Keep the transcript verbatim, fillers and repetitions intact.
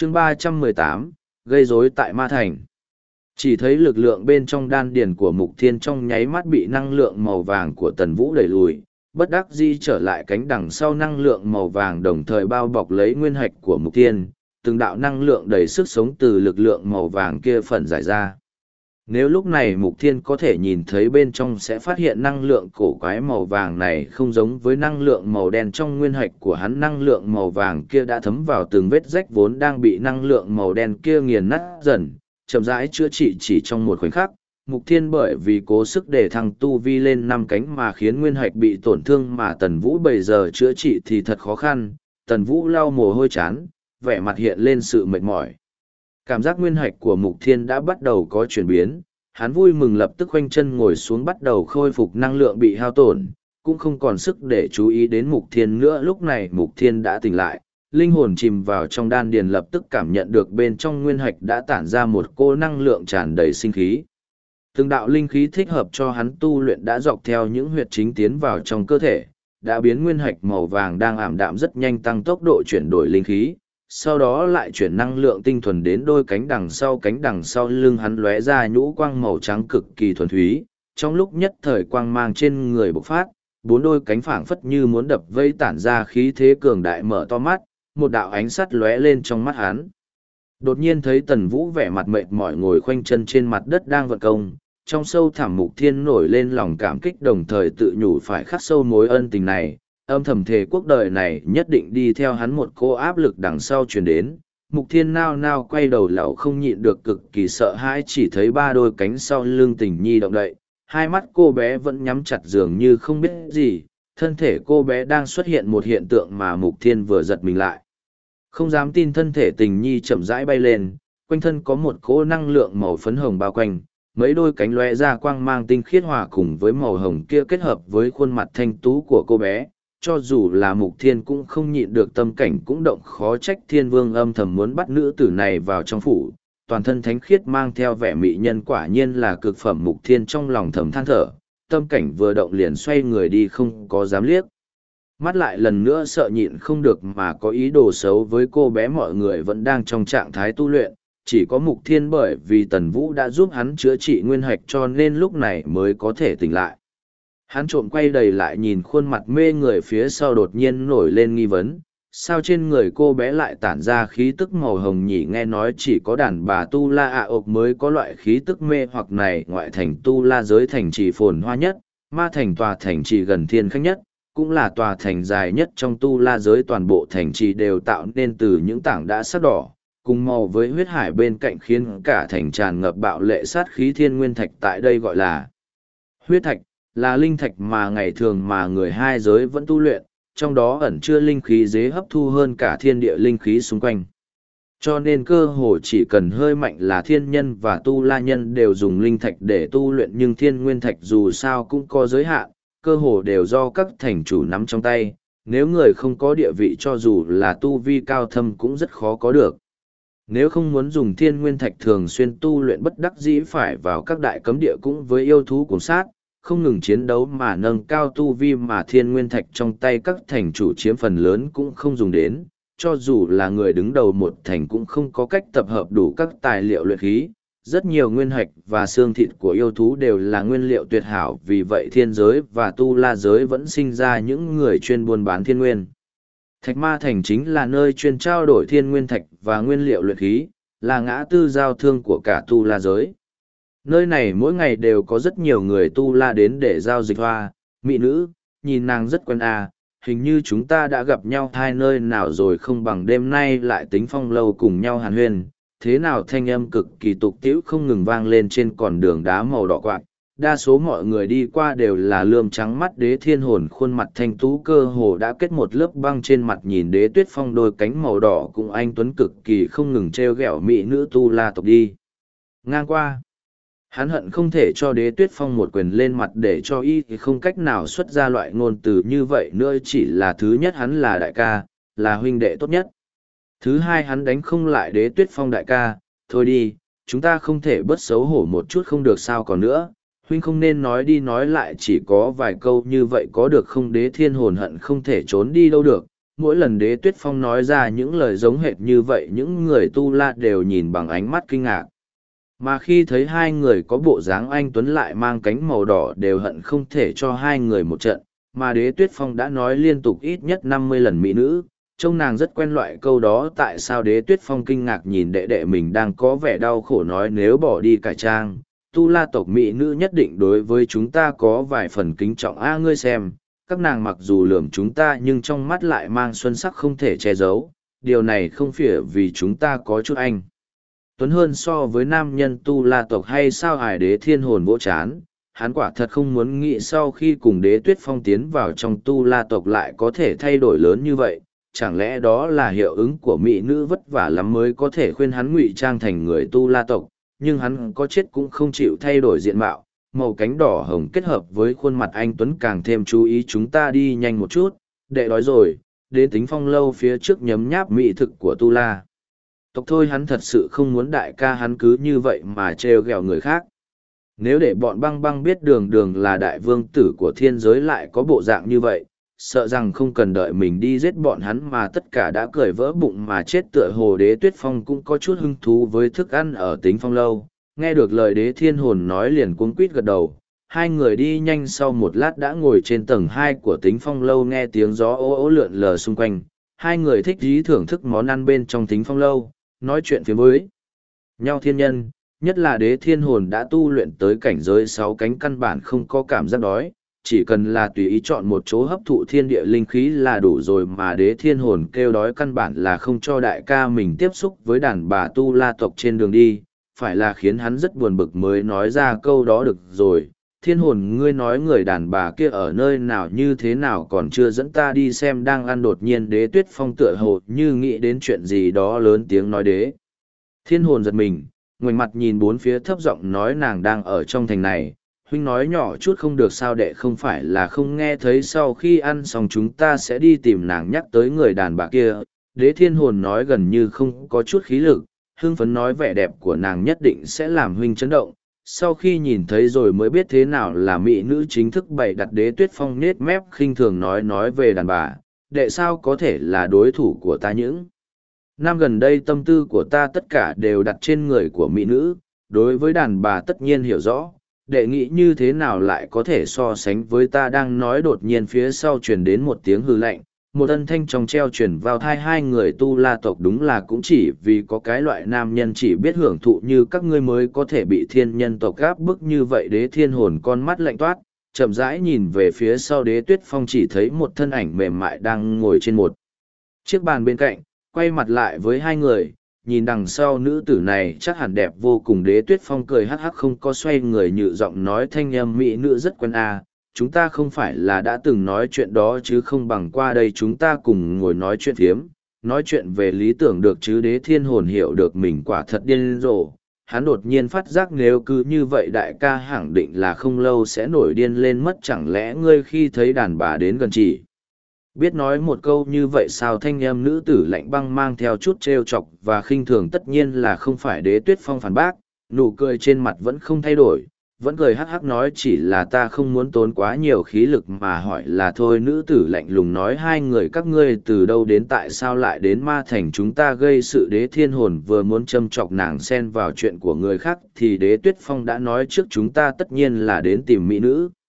chương ba trăm mười tám, gây rối tại Ma Thành. Chỉ thấy lực lượng bên trong đan điền của Mục Thiên trong nháy mắt bị năng lượng màu vàng của Tần Vũ đẩy lùi, bất đắc dĩ trở lại cánh đằng sau năng lượng màu vàng đồng thời bao bọc lấy nguyên hạch của Mục Thiên, từng đạo năng lượng đầy sức sống từ lực lượng màu vàng kia phần giải ra. Nếu lúc này Mục Thiên có thể nhìn thấy bên trong sẽ phát hiện năng lượng cổ quái màu vàng này không giống với năng lượng màu đen trong nguyên hạch của hắn. Năng lượng màu vàng kia đã thấm vào từng vết rách vốn đang bị năng lượng màu đen kia nghiền nát dần, chậm rãi chữa trị chỉ trong một khoảnh khắc. Mục Thiên bởi vì cố sức để thăng tu vi lên năm cánh mà khiến nguyên hạch bị tổn thương mà Tần Vũ bây giờ chữa trị thì thật khó khăn. Tần Vũ lau mồ hôi chán, vẻ mặt hiện lên sự mệt mỏi. Cảm giác nguyên hạch của Mục Thiên đã bắt đầu có chuyển biến, hắn vui mừng lập tức khoanh chân ngồi xuống bắt đầu khôi phục năng lượng bị hao tổn, cũng không còn sức để chú ý đến Mục Thiên nữa. Lúc này Mục Thiên đã tỉnh lại, linh hồn chìm vào trong đan điền lập tức cảm nhận được bên trong nguyên hạch đã tản ra một cỗ năng lượng tràn đầy sinh khí. Từng đạo linh khí thích hợp cho hắn tu luyện đã dọc theo những huyệt chính tiến vào trong cơ thể, đã biến nguyên hạch màu vàng đang ảm đạm rất nhanh tăng tốc độ chuyển đổi linh khí, sau đó lại chuyển năng lượng tinh thuần đến đôi cánh đằng sau. Cánh đằng sau lưng hắn lóe ra nhũ quang màu trắng cực kỳ thuần túy, trong lúc nhất thời quang mang trên người bộc phát, bốn đôi cánh phảng phất như muốn đập vây tản ra khí thế cường đại. Mở to mắt, một đạo ánh sắt lóe lên trong mắt hắn. Đột nhiên thấy Tần Vũ vẻ mặt mệt mỏi ngồi khoanh chân trên mặt đất đang vận công, trong sâu thẳm Mục Thiên nổi lên lòng cảm kích đồng thời tự nhủ phải khắc sâu mối ân tình này, âm thầm thề cuộc đời này nhất định đi theo hắn. Một cô áp lực đằng sau truyền đến, Mục Thiên nao nao quay đầu lão không nhịn được cực kỳ sợ hãi, chỉ thấy ba đôi cánh sau lưng Tình Nhi động đậy, hai mắt cô bé vẫn nhắm chặt dường như không biết gì, thân thể cô bé đang xuất hiện một hiện tượng mà Mục Thiên vừa giật mình lại. Không dám tin, thân thể Tình Nhi chậm rãi bay lên, quanh thân có một cỗ năng lượng màu phấn hồng bao quanh, mấy đôi cánh lóe ra quang mang tinh khiết hòa cùng với màu hồng kia kết hợp với khuôn mặt thanh tú của cô bé. Cho dù là Mục Thiên cũng không nhịn được tâm cảnh cũng động, khó trách Thiên Vương âm thầm muốn bắt nữ tử này vào trong phủ, toàn thân thánh khiết mang theo vẻ mỹ nhân quả nhiên là cực phẩm. Mục Thiên trong lòng thầm than thở, tâm cảnh vừa động liền xoay người đi không có dám liếc mắt lại lần nữa, sợ nhịn không được mà có ý đồ xấu với cô bé. Mọi người vẫn đang trong trạng thái tu luyện, chỉ có Mục Thiên bởi vì Tần Vũ đã giúp hắn chữa trị nguyên hạch cho nên lúc này mới có thể tỉnh lại. Hắn trộm quay đầy lại nhìn khuôn mặt mê người phía sau, đột nhiên nổi lên nghi vấn, sao trên người cô bé lại tản ra khí tức màu hồng nhỉ? Nghe nói chỉ có đàn bà tu la ạ ộp mới có loại khí tức mê hoặc này. Ngoại thành tu la giới thành trì phồn hoa nhất, Ma Thành tòa thành trì gần thiên khách nhất, cũng là tòa thành dài nhất trong tu la giới. Toàn bộ thành trì đều tạo nên từ những tảng đá sắc đỏ cùng màu với huyết hải bên cạnh, khiến cả thành tràn ngập bạo lệ sát khí. Thiên nguyên thạch tại đây gọi là huyết thạch, là linh thạch mà ngày thường mà người hai giới vẫn tu luyện, trong đó ẩn chứa linh khí dễ hấp thu hơn cả thiên địa linh khí xung quanh. Cho nên cơ hồ chỉ cần hơi mạnh là thiên nhân và tu la nhân đều dùng linh thạch để tu luyện, nhưng thiên nguyên thạch dù sao cũng có giới hạn, cơ hồ đều do các thành chủ nắm trong tay, nếu người không có địa vị cho dù là tu vi cao thâm cũng rất khó có được. Nếu không muốn dùng thiên nguyên thạch thường xuyên tu luyện, bất đắc dĩ phải vào các đại cấm địa cũng với yêu thú cuồng sát, không ngừng chiến đấu mà nâng cao tu vi, mà thiên nguyên thạch trong tay các thành chủ chiếm phần lớn cũng không dùng đến, cho dù là người đứng đầu một thành cũng không có cách tập hợp đủ các tài liệu luyện khí. Rất nhiều nguyên hạch và xương thịt của yêu thú đều là nguyên liệu tuyệt hảo, vì vậy thiên giới và tu la giới vẫn sinh ra những người chuyên buôn bán thiên nguyên thạch. Ma Thành chính là nơi chuyên trao đổi thiên nguyên thạch và nguyên liệu luyện khí, là ngã tư giao thương của cả tu la giới. Nơi này mỗi ngày đều có rất nhiều người tu la đến để giao dịch hoa, mỹ nữ, nhìn nàng rất quen à, hình như chúng ta đã gặp nhau hai nơi nào rồi, không bằng đêm nay lại tính phong lâu cùng nhau hàn huyên. Thế nào? Thanh âm cực kỳ tục tĩu không ngừng vang lên trên con đường đá màu đỏ quạng. Đa số mọi người đi qua đều là lườm trắng mắt Đế Thiên Hồn, khuôn mặt thanh tú cơ hồ đã kết một lớp băng trên mặt, nhìn Đế Tuyết Phong đôi cánh màu đỏ cùng anh tuấn cực kỳ không ngừng trêu ghẹo mỹ nữ tu la tộc đi ngang qua. Hắn hận không thể cho Đế Tuyết Phong một quyền lên mặt để cho y thì không cách nào xuất ra loại ngôn từ như vậy nữa. Chỉ là thứ nhất, hắn là đại ca, là huynh đệ tốt nhất. Thứ hai, hắn đánh không lại Đế Tuyết Phong đại ca. Thôi đi, chúng ta không thể bớt xấu hổ một chút không được sao? Còn nữa, huynh không nên nói đi nói lại chỉ có vài câu như vậy có được không? Đế Thiên Hồn hận không thể trốn đi đâu được, mỗi lần Đế Tuyết Phong nói ra những lời giống hệt như vậy những người tu la đều nhìn bằng ánh mắt kinh ngạc. Mà khi thấy hai người có bộ dáng anh Tuấn lại mang cánh màu đỏ đều hận không thể cho hai người một trận, mà Đế Tuyết Phong đã nói liên tục ít nhất năm mươi lần mỹ nữ, trông nàng rất quen loại câu đó. Tại sao Đế Tuyết Phong kinh ngạc nhìn đệ đệ mình đang có vẻ đau khổ nói nếu bỏ đi cải trang, tu la tộc mỹ nữ nhất định đối với chúng ta có vài phần kính trọng. A ngươi xem, các nàng mặc dù lườm chúng ta nhưng trong mắt lại mang xuân sắc không thể che giấu, điều này không phải vì chúng ta có chút anh Tuấn hơn so với nam nhân tu la tộc hay sao? Hải Đế Thiên Hồn vỗ chán, hắn quả thật không muốn nghĩ sau khi cùng Đế Tuyết Phong tiến vào trong tu la tộc lại có thể thay đổi lớn như vậy. Chẳng lẽ đó là hiệu ứng của mỹ nữ vất vả lắm mới có thể khuyên hắn ngụy trang thành người tu la tộc, nhưng hắn có chết cũng không chịu thay đổi diện mạo, màu cánh đỏ hồng kết hợp với khuôn mặt anh Tuấn càng thêm chú ý. Chúng ta đi nhanh một chút, đệ đói rồi, đến Tính Phong lâu phía trước nhấm nháp mỹ thực của tu la tộc thôi. Hắn thật sự không muốn đại ca hắn cứ như vậy mà trêu ghẹo người khác. Nếu để bọn băng băng biết đường đường là đại vương tử của thiên giới lại có bộ dạng như vậy, sợ rằng không cần đợi mình đi giết bọn hắn mà tất cả đã cười vỡ bụng mà chết. Tựa hồ Đế Tuyết Phong cũng có chút hứng thú với thức ăn ở Tính Phong lâu, nghe được lời Đế Thiên Hồn nói liền cuống quýt gật đầu. Hai người đi nhanh, sau một lát đã ngồi trên tầng hai của Tính Phong lâu, nghe tiếng gió ố ố lượn lờ xung quanh. Hai người thích dí thưởng thức món ăn bên trong Tính Phong lâu, nói chuyện phía với nhau thiên nhân, nhất là Đế Thiên Hồn đã tu luyện tới cảnh giới sáu cánh căn bản không có cảm giác đói, chỉ cần là tùy ý chọn một chỗ hấp thụ thiên địa linh khí là đủ rồi. Mà Đế Thiên Hồn kêu đói căn bản là không cho đại ca mình tiếp xúc với đàn bà tu la tộc trên đường đi, phải là khiến hắn rất buồn bực mới nói ra câu đó được rồi. Thiên Hồn, ngươi nói người đàn bà kia ở nơi nào như thế nào còn chưa dẫn ta đi xem đang ăn. Đột nhiên Đế Tuyết Phong tựa hồ như nghĩ đến chuyện gì đó lớn tiếng nói. Đế Thiên Hồn giật mình, ngoảnh mặt nhìn bốn phía thấp giọng nói nàng đang ở trong thành này. Huynh nói nhỏ chút không được sao? Đệ không phải là không nghe thấy sau khi ăn xong chúng ta sẽ đi tìm nàng, nhắc tới người đàn bà kia. Đế Thiên Hồn nói gần như không có chút khí lực, hưng phấn nói vẻ đẹp của nàng nhất định sẽ làm huynh chấn động. Sau khi nhìn thấy rồi mới biết thế nào là mỹ nữ chính thức bày đặt. Đế Tuyết Phong nết mép khinh thường nói nói về đàn bà, đệ sao có thể là đối thủ của ta? Những năm gần đây tâm tư của ta tất cả đều đặt trên người của mỹ nữ, đối với đàn bà tất nhiên hiểu rõ, đệ nghĩ như thế nào lại có thể so sánh với ta? Đang nói đột nhiên phía sau truyền đến một tiếng hư lạnh, một âm thanh trong treo truyền vào thai hai người tu la tộc. Đúng là cũng chỉ vì có cái loại nam nhân chỉ biết hưởng thụ như các ngươi mới có thể bị thiên nhân tộc gáp bức như vậy. Đế Thiên Hồn con mắt lạnh toát, chậm rãi nhìn về phía sau Đế Tuyết Phong, chỉ thấy một thân ảnh mềm mại đang ngồi trên một chiếc bàn bên cạnh, quay mặt lại với hai người, nhìn đằng sau nữ tử này chắc hẳn đẹp vô cùng. Đế Tuyết Phong cười hắc hắc không có xoay người, nhự giọng nói thanh âm mỹ nữ rất quen à, chúng ta không phải là đã từng nói chuyện đó chứ? Không bằng qua đây chúng ta cùng ngồi nói chuyện phiếm, nói chuyện về lý tưởng được chứ? Đế Thiên Hồn hiểu được mình quả thật điên rồ, hắn đột nhiên phát giác nếu cứ như vậy đại ca khẳng định là không lâu sẽ nổi điên lên mất. Chẳng lẽ ngươi khi thấy đàn bà đến gần chỉ biết nói một câu như vậy sao? Thanh âm nữ tử lạnh băng mang theo chút trêu chọc và khinh thường tất nhiên là không phải. Đế Tuyết Phong phản bác, nụ cười trên mặt vẫn không thay đổi, vẫn cười hắc hắc nói chỉ là ta không muốn tốn quá nhiều khí lực mà hỏi là thôi. Nữ tử lạnh lùng nói hai người các ngươi từ đâu đến, tại sao lại đến ma thành chúng ta gây sự? Đế Thiên Hồn vừa muốn châm chọc nàng xen vào chuyện của người khác thì Đế Tuyết Phong đã nói trước chúng ta tất nhiên là đến tìm mỹ nữ.